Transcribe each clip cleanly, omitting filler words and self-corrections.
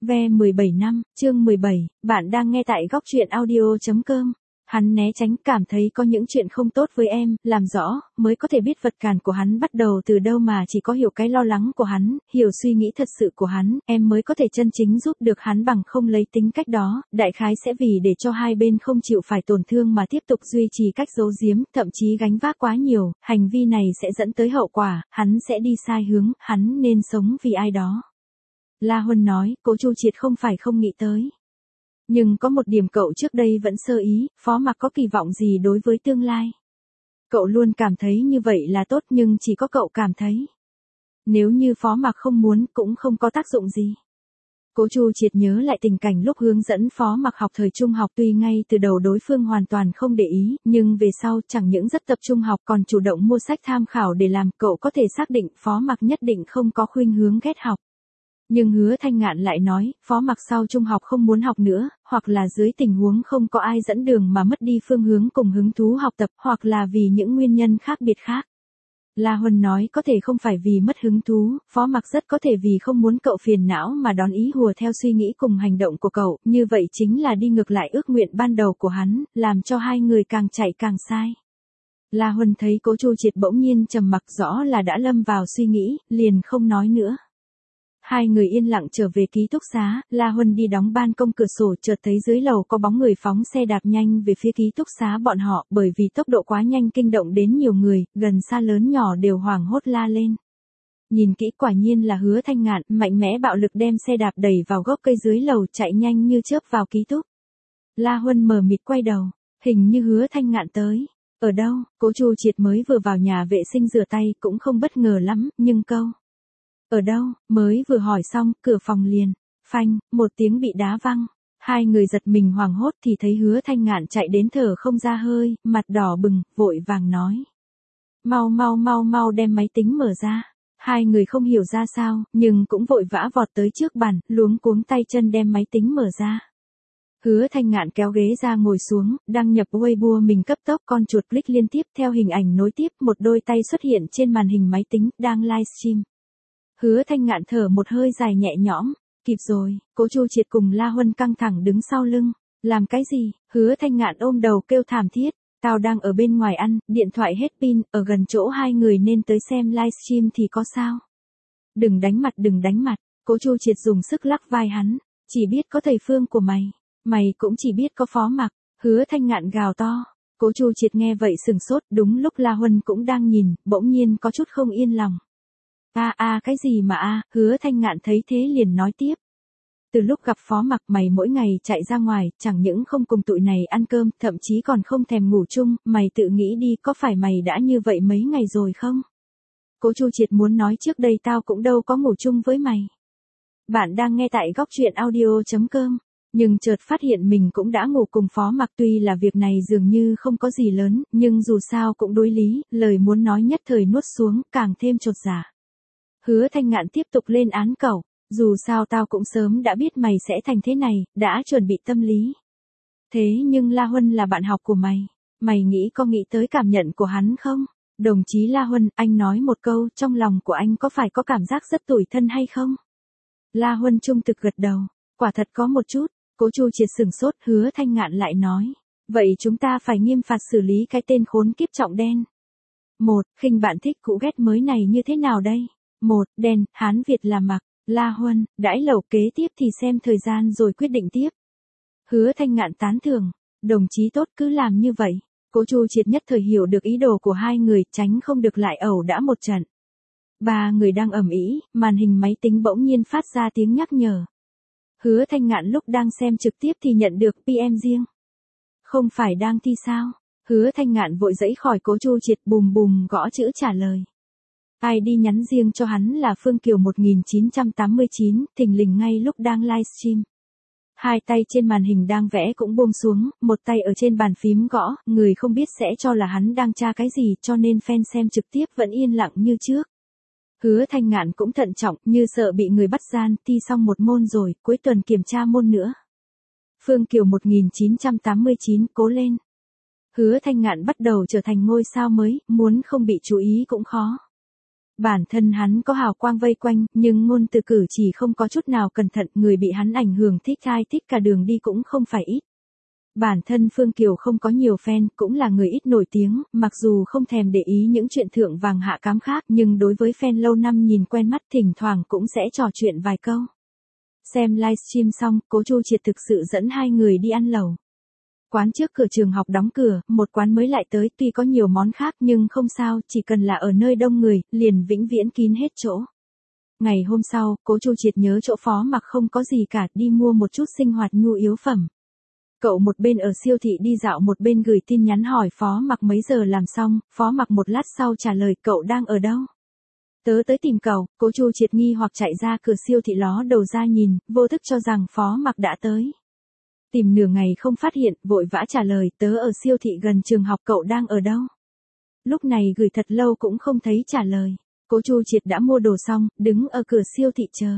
Ve 17 năm, chương 17, bạn đang nghe tại góc truyện audio.com. Hắn né tránh, cảm thấy có những chuyện không tốt với em, làm rõ, mới có thể biết vật cản của hắn bắt đầu từ đâu, mà chỉ có hiểu cái lo lắng của hắn, hiểu suy nghĩ thật sự của hắn, em mới có thể chân chính giúp được hắn, bằng không lấy tính cách đó, đại khái sẽ vì để cho hai bên không chịu phải tổn thương mà tiếp tục duy trì cách giấu giếm, thậm chí gánh vác quá nhiều, hành vi này sẽ dẫn tới hậu quả, hắn sẽ đi sai hướng, hắn nên sống vì ai đó. La Huân nói, Cố Chu Triệt không phải không nghĩ tới. Nhưng có một điểm cậu trước đây vẫn sơ ý, Phó Mặc có kỳ vọng gì đối với tương lai? Cậu luôn cảm thấy như vậy là tốt, nhưng chỉ có cậu cảm thấy. Nếu như Phó Mặc không muốn cũng không có tác dụng gì. Cố Chu Triệt nhớ lại tình cảnh lúc hướng dẫn Phó Mặc học thời trung học, tuy ngay từ đầu đối phương hoàn toàn không để ý, nhưng về sau chẳng những rất tập trung học còn chủ động mua sách tham khảo để làm, cậu có thể xác định Phó Mặc nhất định không có khuynh hướng ghét học. Nhưng Hứa Thanh Ngạn lại nói, Phó Mặc sau trung học không muốn học nữa, hoặc là dưới tình huống không có ai dẫn đường mà mất đi phương hướng cùng hứng thú học tập, hoặc là vì những nguyên nhân khác biệt khác. La Huân nói, có thể không phải vì mất hứng thú, Phó Mặc rất có thể vì không muốn cậu phiền não mà đón ý hùa theo suy nghĩ cùng hành động của cậu, như vậy chính là đi ngược lại ước nguyện ban đầu của hắn, làm cho hai người càng chạy càng sai. La Huân thấy Cố Chu Triệt bỗng nhiên trầm mặc, rõ là đã lâm vào suy nghĩ, liền không nói nữa. Hai người yên lặng trở về ký túc xá, La Huân đi đóng ban công cửa sổ, chợt thấy dưới lầu có bóng người phóng xe đạp nhanh về phía ký túc xá bọn họ, bởi vì tốc độ quá nhanh kinh động đến nhiều người, gần xa lớn nhỏ đều hoảng hốt la lên. Nhìn kỹ quả nhiên là Hứa Thanh Ngạn, mạnh mẽ bạo lực đem xe đạp đẩy vào gốc cây dưới lầu, chạy nhanh như chớp vào ký túc. La Huân mờ mịt quay đầu, hình như Hứa Thanh Ngạn tới. Ở đâu? Cố Chu Triệt mới vừa vào nhà vệ sinh rửa tay, cũng không bất ngờ lắm, nhưng câu ở đâu, mới vừa hỏi xong, cửa phòng liền, phanh, một tiếng bị đá văng. Hai người giật mình hoảng hốt thì thấy Hứa Thanh Ngạn chạy đến thở không ra hơi, mặt đỏ bừng, vội vàng nói. Mau đem máy tính mở ra. Hai người không hiểu ra sao, nhưng cũng vội vã vọt tới trước bàn, luống cuống tay chân đem máy tính mở ra. Hứa Thanh Ngạn kéo ghế ra ngồi xuống, đăng nhập Weibo mình cấp tốc, con chuột click liên tiếp theo hình ảnh nối tiếp, một đôi tay xuất hiện trên màn hình máy tính, đang livestream. Hứa Thanh Ngạn thở một hơi dài nhẹ nhõm, kịp rồi, Cố Chu Triệt cùng La Huân căng thẳng đứng sau lưng, làm cái gì? Hứa Thanh Ngạn ôm đầu kêu thảm thiết, tao đang ở bên ngoài ăn, điện thoại hết pin, ở gần chỗ hai người nên tới xem livestream thì có sao? Đừng đánh mặt, Cố Chu Triệt dùng sức lắc vai hắn, chỉ biết có thầy Phương của mày cũng chỉ biết có Phó Mặc. Hứa Thanh Ngạn gào to. Cố Chu Triệt nghe vậy sừng sốt, đúng lúc La Huân cũng đang nhìn, bỗng nhiên có chút không yên lòng. Cái gì mà Hứa Thanh Ngạn thấy thế liền nói tiếp. Từ lúc gặp Phó Mặc, mày mỗi ngày chạy ra ngoài, chẳng những không cùng tụi này ăn cơm, thậm chí còn không thèm ngủ chung, mày tự nghĩ đi, có phải mày đã như vậy mấy ngày rồi không? Cố Chu Triệt muốn nói trước đây tao cũng đâu có ngủ chung với mày. Bạn đang nghe tại góc truyện audio.com, nhưng chợt phát hiện mình cũng đã ngủ cùng Phó Mặc, tuy là việc này dường như không có gì lớn, nhưng dù sao cũng đối lý, lời muốn nói nhất thời nuốt xuống, càng thêm chột dạ. Hứa Thanh Ngạn tiếp tục lên án cậu, dù sao tao cũng sớm đã biết mày sẽ thành thế này, đã chuẩn bị tâm lý. Thế nhưng La Huân là bạn học của mày có nghĩ tới cảm nhận của hắn không? Đồng chí La Huân, anh nói một câu, trong lòng của anh có phải có cảm giác rất tủi thân hay không? La Huân trung thực gật đầu, quả thật có một chút. Cố Chu Triệt sửng sốt, Hứa Thanh Ngạn lại nói, vậy chúng ta phải nghiêm phạt xử lý cái tên khốn kiếp Trọng Đen. Khinh bạn thích cũ ghét mới này như thế nào đây? Đen, Hán Việt là Mặc. La Huân, đãi lẩu kế tiếp thì xem thời gian rồi quyết định tiếp. Hứa Thanh Ngạn tán thưởng, đồng chí tốt, cứ làm như vậy. Cố Chu Triệt nhất thời hiểu được ý đồ của hai người, tránh không được lại ẩu đả một trận. Ba người đang ầm ĩ, màn hình máy tính bỗng nhiên phát ra tiếng nhắc nhở. Hứa Thanh Ngạn lúc đang xem trực tiếp thì nhận được PM riêng. Không phải đang thi sao? Hứa Thanh Ngạn vội giãy khỏi Cố Chu Triệt, bùm gõ chữ trả lời. ID nhắn riêng cho hắn là Phương Kiều 1989, thình lình ngay lúc đang livestream. Hai tay trên màn hình đang vẽ cũng buông xuống, một tay ở trên bàn phím gõ, người không biết sẽ cho là hắn đang tra cái gì, cho nên fan xem trực tiếp vẫn yên lặng như trước. Hứa Thanh Ngạn cũng thận trọng, như sợ bị người bắt gian, thi xong một môn rồi, cuối tuần kiểm tra môn nữa. Phương Kiều 1989, cố lên. Hứa Thanh Ngạn bắt đầu trở thành ngôi sao mới, muốn không bị chú ý cũng khó. Bản thân hắn có hào quang vây quanh, nhưng ngôn từ cử chỉ không có chút nào cẩn thận, người bị hắn ảnh hưởng thích ai thích cả đường đi cũng không phải ít. Bản thân Phương Kiều không có nhiều fan, cũng là người ít nổi tiếng, mặc dù không thèm để ý những chuyện thượng vàng hạ cám khác, nhưng đối với fan lâu năm nhìn quen mắt thỉnh thoảng cũng sẽ trò chuyện vài câu. Xem livestream xong, Cố Chu Triệt thực sự dẫn hai người đi ăn lẩu. Quán trước cửa trường học đóng cửa, một quán mới lại tới, tuy có nhiều món khác nhưng không sao, chỉ cần là ở nơi đông người, liền vĩnh viễn kín hết chỗ. Ngày hôm sau, Cố Chu Triệt nhớ chỗ Phó Mặc không có gì cả, đi mua một chút sinh hoạt nhu yếu phẩm. Cậu một bên ở siêu thị đi dạo một bên gửi tin nhắn hỏi Phó Mặc mấy giờ làm xong, Phó Mặc một lát sau trả lời cậu đang ở đâu. Tớ tới tìm cậu. Cố Chu Triệt nghi hoặc chạy ra cửa siêu thị ló đầu ra nhìn, vô thức cho rằng Phó Mặc đã tới. Tìm nửa ngày không phát hiện, vội vã trả lời tớ ở siêu thị gần trường học, cậu đang ở đâu. Lúc này gửi thật lâu cũng không thấy trả lời. Cố Chu Triệt đã mua đồ xong, đứng ở cửa siêu thị chờ.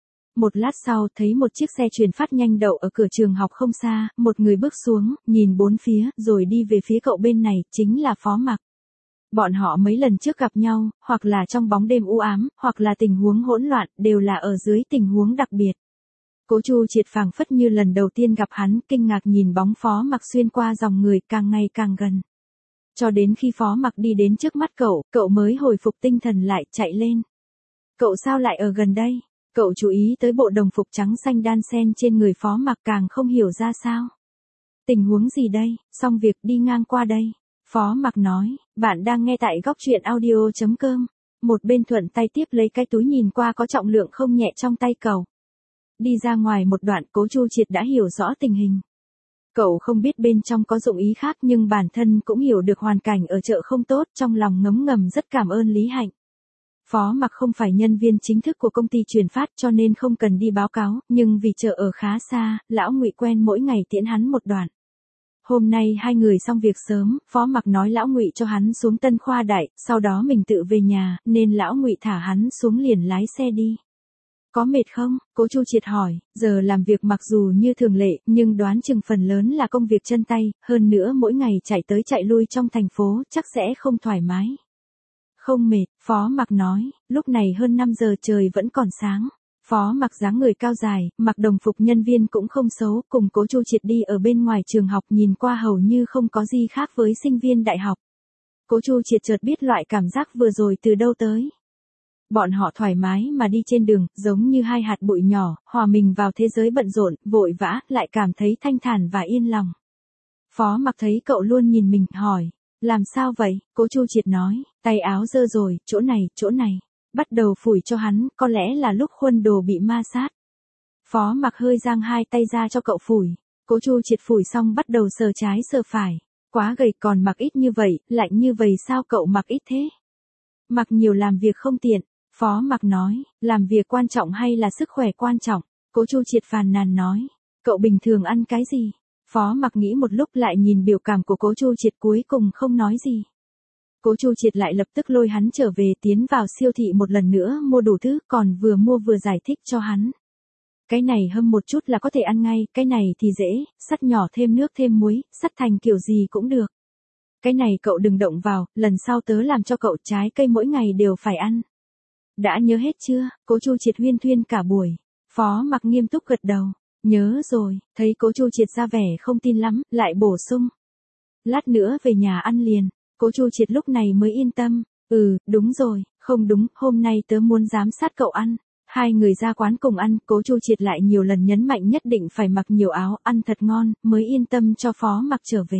Một lát sau thấy một chiếc xe truyền phát nhanh đậu ở cửa trường học không xa, một người bước xuống, nhìn bốn phía, rồi đi về phía cậu bên này, chính là Phó Mặc. Bọn họ mấy lần trước gặp nhau, hoặc là trong bóng đêm u ám, hoặc là tình huống hỗn loạn, đều là ở dưới tình huống đặc biệt. Cố Chu Triệt phảng phất như lần đầu tiên gặp hắn, kinh ngạc nhìn bóng Phó Mặc xuyên qua dòng người càng ngày càng gần. Cho đến khi Phó Mặc đi đến trước mắt cậu mới hồi phục tinh thần lại, chạy lên. Cậu sao lại ở gần đây? Cậu chú ý tới bộ đồng phục trắng xanh đan xen trên người Phó Mặc càng không hiểu ra sao. Tình huống gì đây, xong việc đi ngang qua đây. Phó Mặc nói, bạn đang nghe tại góc truyện audio.com. Một bên thuận tay tiếp lấy cái túi nhìn qua có trọng lượng không nhẹ trong tay cậu. Đi ra ngoài một đoạn, Cố Chu Triệt đã hiểu rõ tình hình. Cậu không biết bên trong có dụng ý khác nhưng bản thân cũng hiểu được hoàn cảnh ở chợ không tốt, trong lòng ngấm ngầm rất cảm ơn Lý Hạnh. Phó Mặc không phải nhân viên chính thức của công ty truyền phát cho nên không cần đi báo cáo, nhưng vì chợ ở khá xa, lão Ngụy quen mỗi ngày tiễn hắn một đoạn. Hôm nay hai người xong việc sớm, Phó Mặc nói lão Ngụy cho hắn xuống Tân Khoa Đại, sau đó mình tự về nhà, nên lão Ngụy thả hắn xuống liền lái xe đi. Có mệt không? Cố Chu Triệt hỏi, giờ làm việc mặc dù như thường lệ, nhưng đoán chừng phần lớn là công việc chân tay, hơn nữa mỗi ngày chạy tới chạy lui trong thành phố, chắc sẽ không thoải mái. Không mệt, Phó Mặc nói, lúc này hơn 5 giờ trời vẫn còn sáng. Phó Mặc dáng người cao dài, mặc đồng phục nhân viên cũng không xấu, cùng Cố Chu Triệt đi ở bên ngoài trường học nhìn qua hầu như không có gì khác với sinh viên đại học. Cố Chu Triệt chợt biết loại cảm giác vừa rồi từ đâu tới. Bọn họ thoải mái mà đi trên đường, giống như hai hạt bụi nhỏ, hòa mình vào thế giới bận rộn, vội vã, lại cảm thấy thanh thản và yên lòng. Phó Mặc thấy cậu luôn nhìn mình, hỏi, làm sao vậy? Cố Chu Triệt nói, tay áo dơ rồi, chỗ này. Bắt đầu phủi cho hắn, có lẽ là lúc khuôn đồ bị ma sát. Phó Mặc hơi giang hai tay ra cho cậu phủi. Cố Chu Triệt phủi xong bắt đầu sờ trái sờ phải. Quá gầy còn mặc ít như vậy, lạnh như vậy sao cậu mặc ít thế? Mặc nhiều làm việc không tiện. Phó Mặc nói, làm việc quan trọng hay là sức khỏe quan trọng? Cố Chu Triệt phàn nàn nói, cậu bình thường ăn cái gì? Phó Mặc nghĩ một lúc lại nhìn biểu cảm của Cố Chu Triệt cuối cùng không nói gì. Cố Chu Triệt lại lập tức lôi hắn trở về tiến vào siêu thị một lần nữa mua đủ thứ, còn vừa mua vừa giải thích cho hắn. Cái này hâm một chút là có thể ăn ngay, cái này thì dễ, sắt nhỏ thêm nước thêm muối, sắt thành kiểu gì cũng được. Cái này cậu đừng động vào, lần sau tớ làm cho cậu trái cây mỗi ngày đều phải ăn. Đã nhớ hết chưa? Cố Chu Triệt huyên thuyên cả buổi. Phó Mặc nghiêm túc gật đầu. Nhớ rồi, thấy Cố Chu Triệt ra vẻ không tin lắm, lại bổ sung. Lát nữa về nhà ăn liền. Cố Chu Triệt lúc này mới yên tâm. Đúng rồi, không đúng, hôm nay tớ muốn giám sát cậu ăn. Hai người ra quán cùng ăn, Cố Chu Triệt lại nhiều lần nhấn mạnh nhất định phải mặc nhiều áo, ăn thật ngon, mới yên tâm cho Phó Mặc trở về.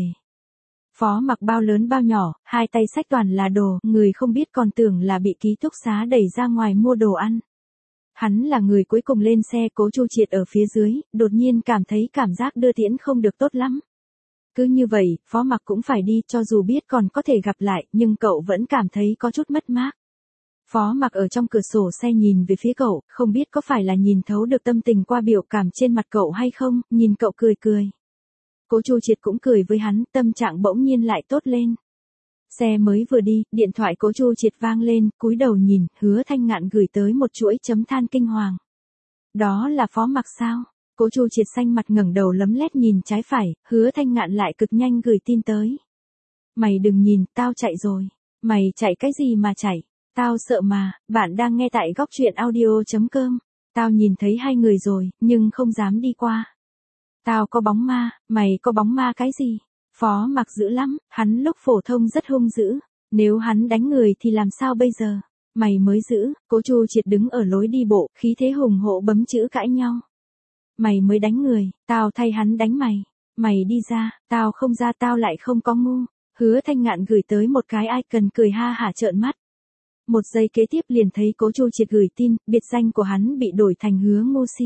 Phó Mặc bao lớn bao nhỏ, hai tay xách toàn là đồ, người không biết còn tưởng là bị ký túc xá đẩy ra ngoài mua đồ ăn. Hắn là người cuối cùng lên xe, Cố Chu Triệt ở phía dưới, đột nhiên cảm thấy cảm giác đưa tiễn không được tốt lắm. Cứ như vậy, Phó Mặc cũng phải đi, cho dù biết còn có thể gặp lại, nhưng cậu vẫn cảm thấy có chút mất mát. Phó Mặc ở trong cửa sổ xe nhìn về phía cậu, không biết có phải là nhìn thấu được tâm tình qua biểu cảm trên mặt cậu hay không, nhìn cậu cười cười. Cố Chu Triệt cũng cười với hắn, tâm trạng bỗng nhiên lại tốt lên. Xe mới vừa đi, điện thoại Cố Chu Triệt vang lên, cúi đầu nhìn, Hứa Thanh Ngạn gửi tới một chuỗi chấm than kinh hoàng. Đó là Phó Mặc sao? Cố Chu Triệt xanh mặt ngẩng đầu lấm lét nhìn trái phải, Hứa Thanh Ngạn lại cực nhanh gửi tin tới. Mày đừng nhìn, tao chạy rồi. Mày chạy cái gì mà chạy? Tao sợ mà, bạn đang nghe tại góc truyện audio.com. Tao nhìn thấy hai người rồi, nhưng không dám đi qua. Tao có bóng ma, mày có bóng ma cái gì? Phó Mặc dữ lắm, hắn lúc phổ thông rất hung dữ. Nếu hắn đánh người thì làm sao bây giờ? Mày mới dữ, Cố Chu Triệt đứng ở lối đi bộ, khí thế hùng hổ bấm chữ cãi nhau. Mày mới đánh người, tao thay hắn đánh mày. Mày đi ra, tao không ra tao lại không có ngu. Hứa Thanh Ngạn gửi tới một cái icon cười ha hả trợn mắt. Một giây kế tiếp liền thấy Cố Chu Triệt gửi tin, biệt danh của hắn bị đổi thành Hứa Ngu Si.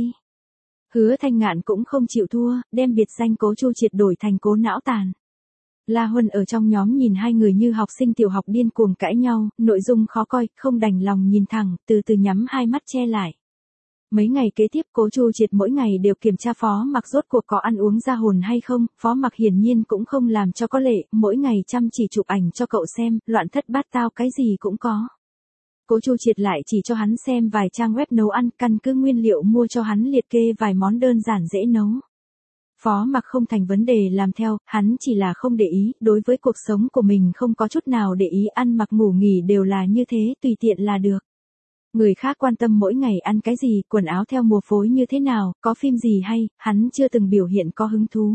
Hứa Thanh Ngạn cũng không chịu thua, đem biệt danh Cố Chu Triệt đổi thành Cố Não Tàn. La Huân ở trong nhóm nhìn hai người như học sinh tiểu học điên cuồng cãi nhau, nội dung khó coi, không đành lòng nhìn thẳng, từ từ nhắm hai mắt che lại. Mấy ngày kế tiếp Cố Chu Triệt mỗi ngày đều kiểm tra Phó Mặc rốt cuộc có ăn uống ra hồn hay không, Phó Mặc hiển nhiên cũng không làm cho có lệ, mỗi ngày chăm chỉ chụp ảnh cho cậu xem, loạn thất bát tao cái gì cũng có. Cố Chu Triệt lại chỉ cho hắn xem vài trang web nấu ăn, căn cứ nguyên liệu mua cho hắn liệt kê vài món đơn giản dễ nấu. Phó Mặc không thành vấn đề làm theo, hắn chỉ là không để ý, đối với cuộc sống của mình không có chút nào để ý, ăn mặc ngủ nghỉ đều là như thế, tùy tiện là được. Người khác quan tâm mỗi ngày ăn cái gì, quần áo theo mùa phối như thế nào, có phim gì hay, hắn chưa từng biểu hiện có hứng thú.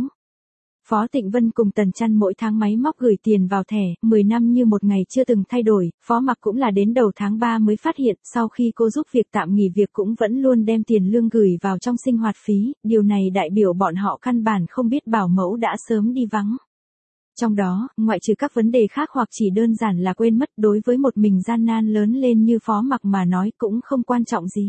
Phó Tịnh Vân cùng Tần Chăn mỗi tháng máy móc gửi tiền vào thẻ, 10 năm như một ngày chưa từng thay đổi, Phó Mặc cũng là đến đầu tháng 3 mới phát hiện, sau khi cô giúp việc tạm nghỉ việc cũng vẫn luôn đem tiền lương gửi vào trong sinh hoạt phí, điều này đại biểu bọn họ căn bản không biết bảo mẫu đã sớm đi vắng. Trong đó, ngoại trừ các vấn đề khác hoặc chỉ đơn giản là quên mất, đối với một mình gian nan lớn lên như Phó Mặc mà nói cũng không quan trọng gì.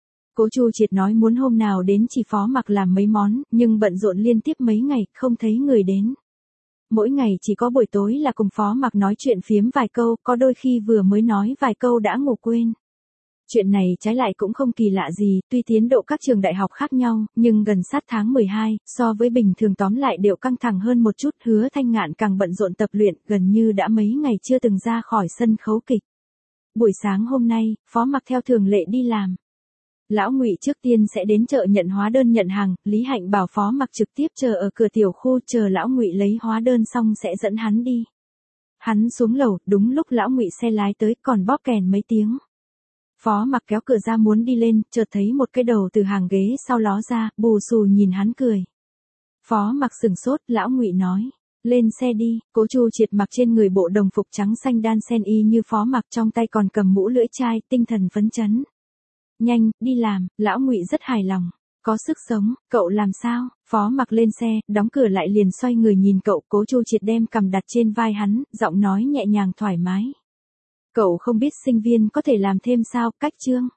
Cố Chu Triệt nói muốn hôm nào đến chỉ Phó Mặc làm mấy món, nhưng bận rộn liên tiếp mấy ngày, không thấy người đến. Mỗi ngày chỉ có buổi tối là cùng Phó Mặc nói chuyện phiếm vài câu, có đôi khi vừa mới nói vài câu đã ngủ quên. Chuyện này trái lại cũng không kỳ lạ gì, tuy tiến độ các trường đại học khác nhau, nhưng gần sát tháng 12, so với bình thường tóm lại đều căng thẳng hơn một chút, Hứa Thanh Ngạn càng bận rộn tập luyện, gần như đã mấy ngày chưa từng ra khỏi sân khấu kịch. Buổi sáng hôm nay, Phó Mặc theo thường lệ đi làm. Lão Ngụy trước tiên sẽ đến chợ nhận hóa đơn nhận hàng, Lý Hạnh bảo Phó Mặc trực tiếp chờ ở cửa tiểu khu, chờ Lão Ngụy lấy hóa đơn xong sẽ dẫn hắn đi. Hắn xuống lầu, đúng lúc Lão Ngụy xe lái tới, còn bóp kèn mấy tiếng. Phó Mặc kéo cửa ra muốn đi lên, chợt thấy một cái đầu từ hàng ghế sau ló ra, bù xù nhìn hắn cười. Phó Mặc sừng sốt, Lão Ngụy nói, lên xe đi. Cố Chu Triệt mặc trên người bộ đồng phục trắng xanh đan sen y như Phó Mặc, trong tay còn cầm mũ lưỡi chai, tinh thần phấn chấn. Nhanh, đi làm. Lão Ngụy rất hài lòng. Có sức sống, cậu làm sao? Phó Mặc lên xe, đóng cửa lại liền xoay người nhìn cậu. Cố Chu Triệt đem cằm đặt trên vai hắn, giọng nói nhẹ nhàng thoải mái. Cậu không biết sinh viên có thể làm thêm sao, cách chương.